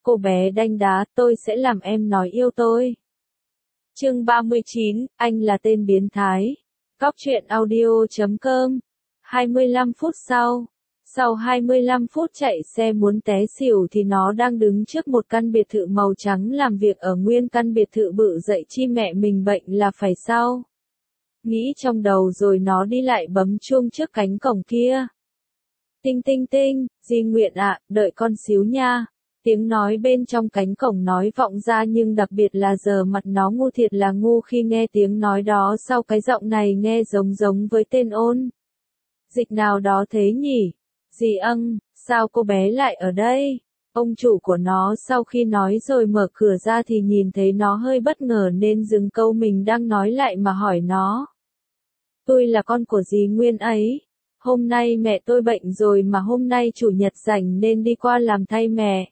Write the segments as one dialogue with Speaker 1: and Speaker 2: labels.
Speaker 1: Cô bé đanh đá, tôi sẽ làm em nói yêu tôi. Chương 39, anh là tên biến thái. Cóc truyện audio.com. 25 phút sau 25 phút chạy xe muốn té xỉu thì nó đang đứng trước một căn biệt thự màu trắng làm việc ở nguyên căn biệt thự bự dậy chi mẹ mình bệnh là phải sao? Nghĩ trong đầu rồi nó đi lại bấm chuông trước cánh cổng kia. Tinh tinh tinh, Di Nguyện ạ, đợi con xíu nha. Tiếng nói bên trong cánh cổng nói vọng ra nhưng đặc biệt là giờ mặt nó ngu thiệt là ngu khi nghe tiếng nói đó sau cái giọng này nghe giống với tên ôn dịch nào đó thế nhỉ? Dì âng, sao cô bé lại ở đây? Ông chủ của nó sau khi nói rồi mở cửa ra thì nhìn thấy nó hơi bất ngờ nên dừng câu mình đang nói lại mà hỏi nó. Tôi là con của dì Nguyên ấy. Hôm nay mẹ tôi bệnh rồi mà hôm nay chủ nhật rảnh nên đi qua làm thay mẹ.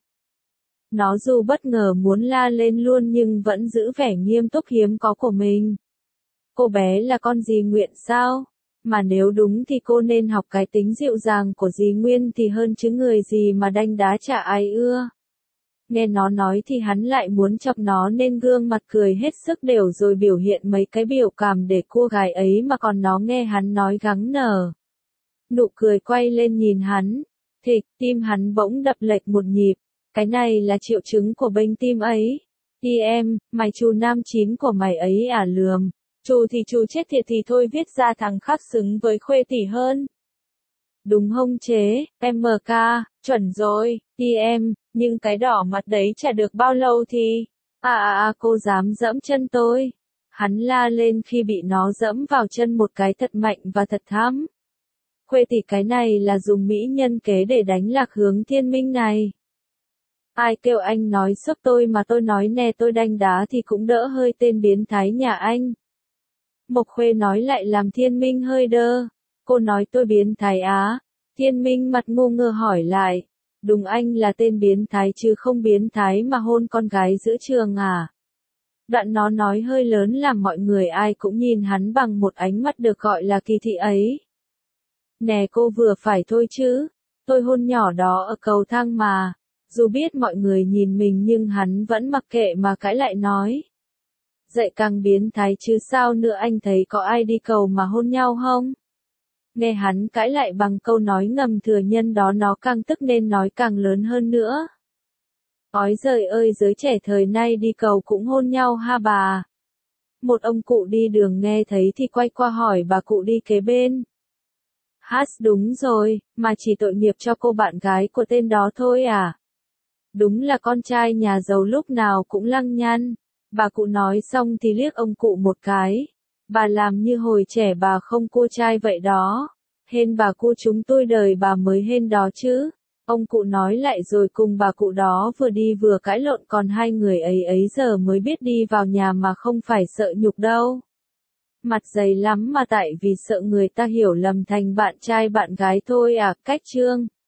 Speaker 1: Nó dù bất ngờ muốn la lên luôn nhưng vẫn giữ vẻ nghiêm túc hiếm có của mình. Cô bé là con dì Nguyện sao? Mà nếu đúng thì cô nên học cái tính dịu dàng của dì Nguyên thì hơn chứ người gì mà đanh đá chả ai ưa. Nghe nó nói thì hắn lại muốn chọc nó nên gương mặt cười hết sức đều rồi biểu hiện mấy cái biểu cảm để cô gái ấy mà còn nó nghe hắn nói gắng nở. Nụ cười quay lên nhìn hắn. Thịch, tim hắn bỗng đập lệch một nhịp. Cái này là triệu chứng của bệnh tim ấy. Đi em, mày chú nam chín của mày ấy à lườm. Chú thì chú chết thiệt thì thôi viết ra thằng khác xứng với Khuê tỷ hơn. Đúng không chế, MK, chuẩn rồi, đi em, nhưng cái đỏ mặt đấy chả được bao lâu thì... cô dám dẫm chân tôi. Hắn la lên khi bị nó dẫm vào chân một cái thật mạnh và thật thắm. Khuê tỷ cái này là dùng mỹ nhân kế để đánh lạc hướng thiên minh này. Ai kêu anh nói giúp tôi mà tôi nói nè tôi đanh đá thì cũng đỡ hơi tên biến thái nhà anh. Mộc Khuê nói lại làm Thiên Minh hơi đơ. Cô nói tôi biến thái á. Thiên Minh mặt ngu ngơ hỏi lại. Đúng anh là tên biến thái chứ không biến thái mà hôn con gái giữa trường à. Đoạn nó nói hơi lớn làm mọi người ai cũng nhìn hắn bằng một ánh mắt được gọi là kỳ thị ấy. Nè cô vừa phải thôi chứ. Tôi hôn nhỏ đó ở cầu thang mà. Dù biết mọi người nhìn mình nhưng hắn vẫn mặc kệ mà cãi lại nói. Dậy càng biến thái chứ sao nữa anh thấy có ai đi cầu mà hôn nhau không? Nghe hắn cãi lại bằng câu nói ngầm thừa nhân đó nó càng tức nên nói càng lớn hơn nữa. Ói giời ơi giới trẻ thời nay đi cầu cũng hôn nhau ha bà. Một ông cụ đi đường nghe thấy thì quay qua hỏi bà cụ đi kế bên. Đúng rồi, mà chỉ tội nghiệp cho cô bạn gái của tên đó thôi à. Đúng là con trai nhà giàu lúc nào cũng lăng nhăng. Bà cụ nói xong thì liếc ông cụ một cái. Bà làm như hồi trẻ bà không cua trai vậy đó. Hên bà cu chúng tôi đời bà mới hên đó chứ. Ông cụ nói lại rồi cùng bà cụ đó vừa đi vừa cãi lộn còn hai người ấy giờ mới biết đi vào nhà mà không phải sợ nhục đâu. Mặt dày lắm mà tại vì sợ người ta hiểu lầm thành bạn trai bạn gái thôi à, cách chương.